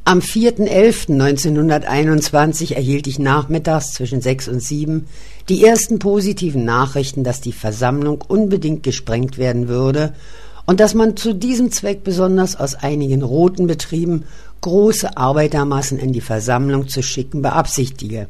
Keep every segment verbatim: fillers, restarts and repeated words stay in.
Am vierten elften neunzehnhunderteinundzwanzig erhielt ich nachmittags zwischen sechs und sieben die ersten positiven Nachrichten, dass die Versammlung unbedingt gesprengt werden würde und dass man zu diesem Zweck besonders aus einigen roten Betrieben große Arbeitermassen in die Versammlung zu schicken beabsichtige.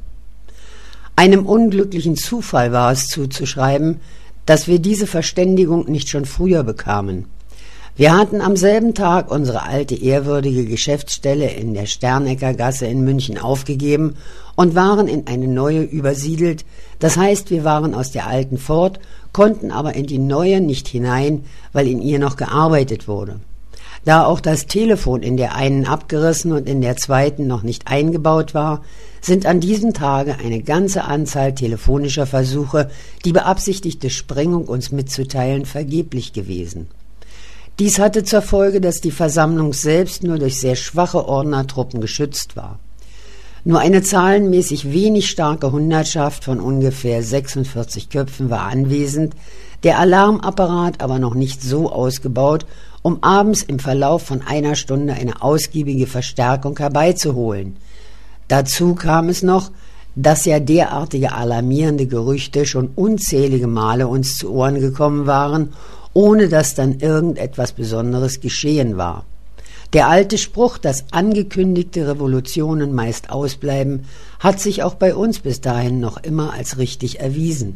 Einem unglücklichen Zufall war es zuzuschreiben, dass wir diese Verständigung nicht schon früher bekamen. Wir hatten am selben Tag unsere alte ehrwürdige Geschäftsstelle in der Sterneckergasse in München aufgegeben und waren in eine neue übersiedelt, das heißt, wir waren aus der alten fort, konnten aber in die neue nicht hinein, weil in ihr noch gearbeitet wurde. Da auch das Telefon in der einen abgerissen und in der zweiten noch nicht eingebaut war, sind an diesem Tage eine ganze Anzahl telefonischer Versuche, die beabsichtigte Sprengung uns mitzuteilen, vergeblich gewesen. Dies hatte zur Folge, dass die Versammlung selbst nur durch sehr schwache Ordnertruppen geschützt war. Nur eine zahlenmäßig wenig starke Hundertschaft von ungefähr sechsundvierzig Köpfen war anwesend, der Alarmapparat aber noch nicht so ausgebaut, um abends im Verlauf von einer Stunde eine ausgiebige Verstärkung herbeizuholen. Dazu kam es noch, dass ja derartige alarmierende Gerüchte schon unzählige Male uns zu Ohren gekommen waren, ohne dass dann irgendetwas Besonderes geschehen war. Der alte Spruch, dass angekündigte Revolutionen meist ausbleiben, hat sich auch bei uns bis dahin noch immer als richtig erwiesen.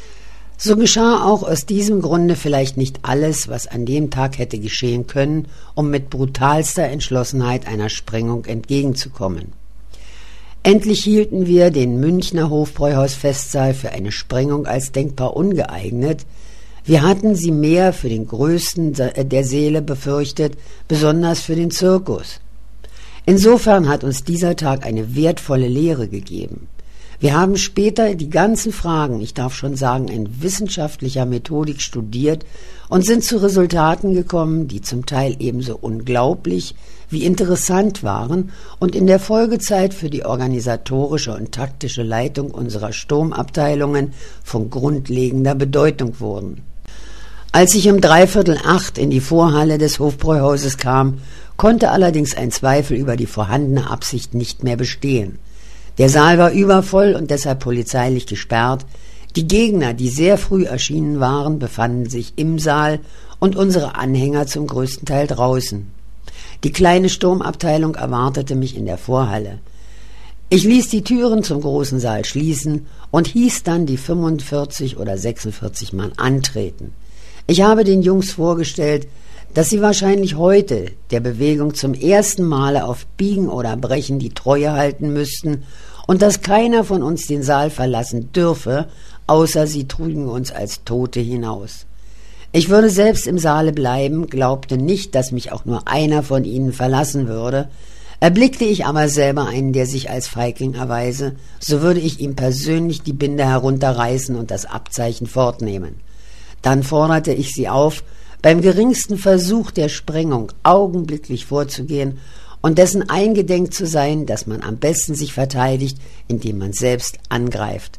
So geschah auch aus diesem Grunde vielleicht nicht alles, was an dem Tag hätte geschehen können, um mit brutalster Entschlossenheit einer Sprengung entgegenzukommen. Endlich hielten wir den Münchner Hofbräuhausfestsaal für eine Sprengung als denkbar ungeeignet. Wir hatten sie mehr für den größten der Säle befürchtet, besonders für den Zirkus. Insofern hat uns dieser Tag eine wertvolle Lehre gegeben. Wir haben später die ganzen Fragen, ich darf schon sagen, in wissenschaftlicher Methodik studiert und sind zu Resultaten gekommen, die zum Teil ebenso unglaublich wie interessant waren und in der Folgezeit für die organisatorische und taktische Leitung unserer Sturmabteilungen von grundlegender Bedeutung wurden. Als ich um dreiviertel acht in die Vorhalle des Hofbräuhauses kam, konnte allerdings ein Zweifel über die vorhandene Absicht nicht mehr bestehen. Der Saal war übervoll und deshalb polizeilich gesperrt. Die Gegner, die sehr früh erschienen waren, befanden sich im Saal und unsere Anhänger zum größten Teil draußen. Die kleine Sturmabteilung erwartete mich in der Vorhalle. Ich ließ die Türen zum großen Saal schließen und hieß dann die fünfundvierzig oder sechsundvierzig Mann antreten. Ich habe den Jungs vorgestellt, dass sie wahrscheinlich heute der Bewegung zum ersten Male auf Biegen oder Brechen die Treue halten müssten und dass keiner von uns den Saal verlassen dürfe, außer sie trügen uns als Tote hinaus. Ich würde selbst im Saale bleiben, glaubte nicht, dass mich auch nur einer von ihnen verlassen würde. Erblickte ich aber selber einen, der sich als Feigling erweise, so würde ich ihm persönlich die Binde herunterreißen und das Abzeichen fortnehmen. Dann forderte ich sie auf, beim geringsten Versuch der Sprengung augenblicklich vorzugehen und dessen eingedenk zu sein, dass man am besten sich verteidigt, indem man selbst angreift.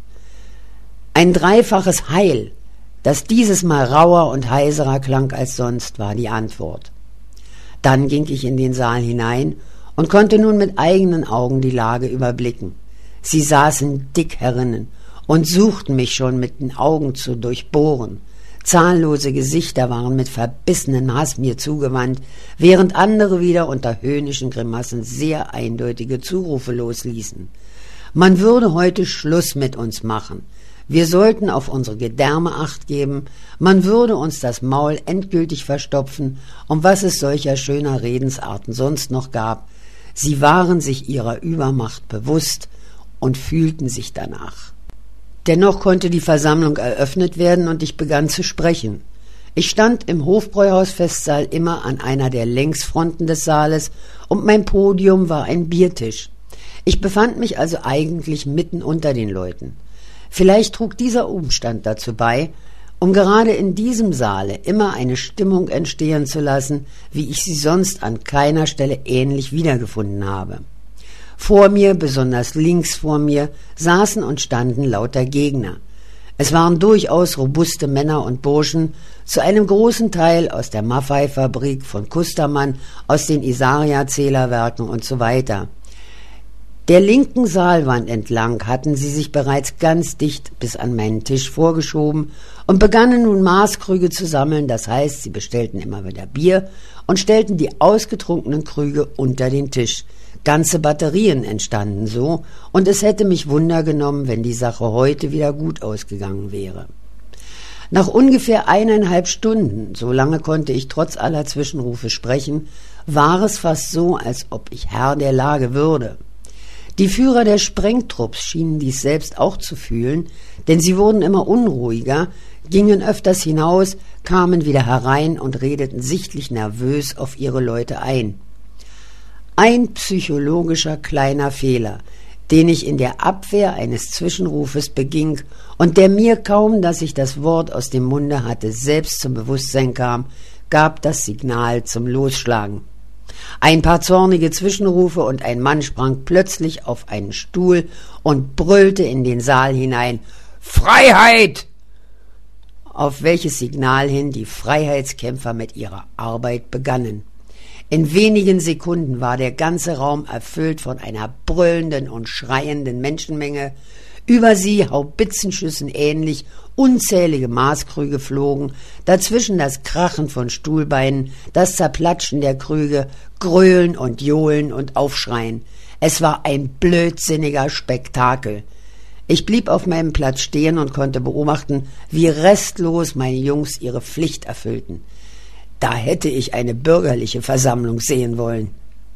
Ein dreifaches Heil, das dieses Mal rauer und heiserer klang als sonst, war die Antwort. Dann ging ich in den Saal hinein und konnte nun mit eigenen Augen die Lage überblicken. Sie saßen dick herinnen und suchten mich schon mit den Augen zu durchbohren. Zahllose Gesichter waren mit verbissenem Hass mir zugewandt, während andere wieder unter höhnischen Grimassen sehr eindeutige Zurufe losließen. Man würde heute Schluss mit uns machen. Wir sollten auf unsere Gedärme Acht geben, man würde uns das Maul endgültig verstopfen, um was es solcher schöner Redensarten sonst noch gab. Sie waren sich ihrer Übermacht bewusst und fühlten sich danach. Dennoch konnte die Versammlung eröffnet werden und ich begann zu sprechen. Ich stand im Hofbräuhausfestsaal immer an einer der Längsfronten des Saales und mein Podium war ein Biertisch. Ich befand mich also eigentlich mitten unter den Leuten. Vielleicht trug dieser Umstand dazu bei, um gerade in diesem Saale immer eine Stimmung entstehen zu lassen, wie ich sie sonst an keiner Stelle ähnlich wiedergefunden habe. Vor mir, besonders links vor mir, saßen und standen lauter Gegner. Es waren durchaus robuste Männer und Burschen, zu einem großen Teil aus der Maffei-Fabrik von Kustermann, aus den Isaria-Zählerwerken und so weiter. Der linken Saalwand entlang hatten sie sich bereits ganz dicht bis an meinen Tisch vorgeschoben und begannen nun Maßkrüge zu sammeln, das heißt, sie bestellten immer wieder Bier und stellten die ausgetrunkenen Krüge unter den Tisch. Ganze Batterien entstanden so, und es hätte mich Wunder genommen, wenn die Sache heute wieder gut ausgegangen wäre. Nach ungefähr eineinhalb Stunden, so lange konnte ich trotz aller Zwischenrufe sprechen, war es fast so, als ob ich Herr der Lage würde. Die Führer der Sprengtrupps schienen dies selbst auch zu fühlen, denn sie wurden immer unruhiger, gingen öfters hinaus, kamen wieder herein und redeten sichtlich nervös auf ihre Leute ein. Ein psychologischer kleiner Fehler, den ich in der Abwehr eines Zwischenrufes beging und der mir kaum, dass ich das Wort aus dem Munde hatte, selbst zum Bewusstsein kam, gab das Signal zum Losschlagen. Ein paar zornige Zwischenrufe und ein Mann sprang plötzlich auf einen Stuhl und brüllte in den Saal hinein: »Freiheit!« Auf welches Signal hin die Freiheitskämpfer mit ihrer Arbeit begannen. In wenigen Sekunden war der ganze Raum erfüllt von einer brüllenden und schreienden Menschenmenge. Über sie, Haubitzenschüssen ähnlich, unzählige Maßkrüge flogen, dazwischen das Krachen von Stuhlbeinen, das Zerplatschen der Krüge, Gröhlen und Johlen und Aufschreien. Es war ein blödsinniger Spektakel. Ich blieb auf meinem Platz stehen und konnte beobachten, wie restlos meine Jungs ihre Pflicht erfüllten. Da hätte ich eine bürgerliche Versammlung sehen wollen.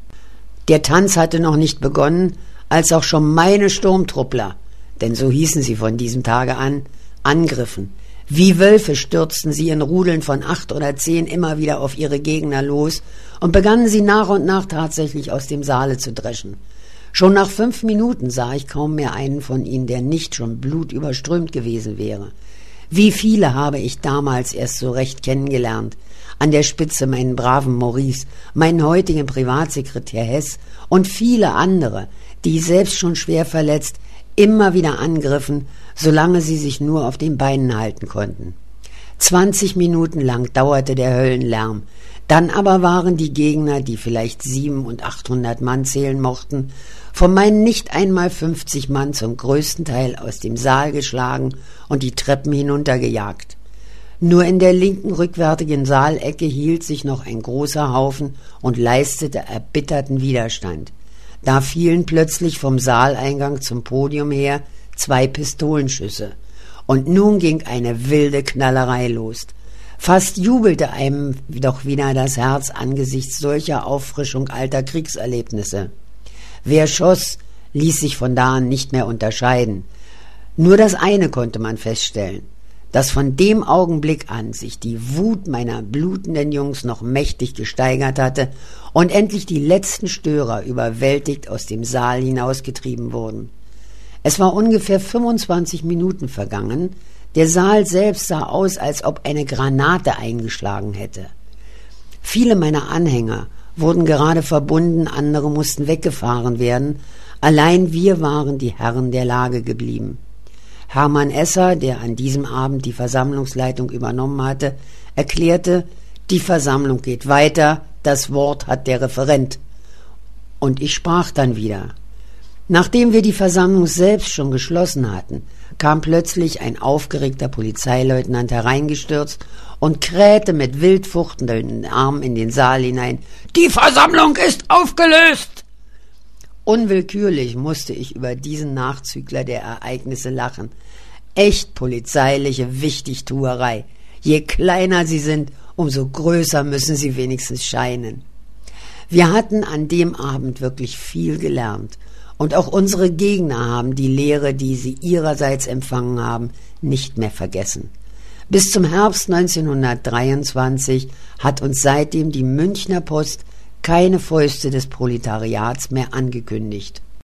Der Tanz hatte noch nicht begonnen, als auch schon meine Sturmtruppler, denn so hießen sie von diesem Tage an, angriffen. Wie Wölfe stürzten sie in Rudeln von acht oder zehn immer wieder auf ihre Gegner los und begannen sie nach und nach tatsächlich aus dem Saale zu dreschen. Schon nach fünf Minuten sah ich kaum mehr einen von ihnen, der nicht schon blutüberströmt gewesen wäre. Wie viele habe ich damals erst so recht kennengelernt. An der Spitze meinen braven Maurice, meinen heutigen Privatsekretär Hess und viele andere, die selbst schon schwer verletzt immer wieder angriffen, solange sie sich nur auf den Beinen halten konnten. Zwanzig Minuten lang dauerte der Höllenlärm. Dann aber waren die Gegner, die vielleicht sieben und achthundert Mann zählen mochten, von meinen nicht einmal fünfzig Mann zum größten Teil aus dem Saal geschlagen und die Treppen hinuntergejagt. Nur in der linken rückwärtigen Saalecke hielt sich noch ein großer Haufen und leistete erbitterten Widerstand. Da fielen plötzlich vom Saaleingang zum Podium her zwei Pistolenschüsse. Und nun ging eine wilde Knallerei los. Fast jubelte einem doch wieder das Herz angesichts solcher Auffrischung alter Kriegserlebnisse. Wer schoss, ließ sich von da an nicht mehr unterscheiden. Nur das eine konnte man feststellen, dass von dem Augenblick an sich die Wut meiner blutenden Jungs noch mächtig gesteigert hatte und endlich die letzten Störer überwältigt aus dem Saal hinausgetrieben wurden. Es war ungefähr fünfundzwanzig Minuten vergangen. Der Saal selbst sah aus, als ob eine Granate eingeschlagen hätte. Viele meiner Anhänger wurden gerade verbunden, andere mussten weggefahren werden. Allein wir waren die Herren der Lage geblieben. Hermann Esser, der an diesem Abend die Versammlungsleitung übernommen hatte, erklärte, die Versammlung geht weiter, das Wort hat der Referent. Und ich sprach dann wieder. Nachdem wir die Versammlung selbst schon geschlossen hatten, kam plötzlich ein aufgeregter Polizeileutnant hereingestürzt und krähte mit wild fuchtenden Armen in den Saal hinein: »Die Versammlung ist aufgelöst!« Unwillkürlich musste ich über diesen Nachzügler der Ereignisse lachen. Echt polizeiliche Wichtigtuerei. Je kleiner sie sind, umso größer müssen sie wenigstens scheinen. Wir hatten an dem Abend wirklich viel gelernt. Und auch unsere Gegner haben die Lehre, die sie ihrerseits empfangen haben, nicht mehr vergessen. Bis zum Herbst neunzehnhundertdreiundzwanzig hat uns seitdem die Münchner Post keine Fäuste des Proletariats mehr angekündigt.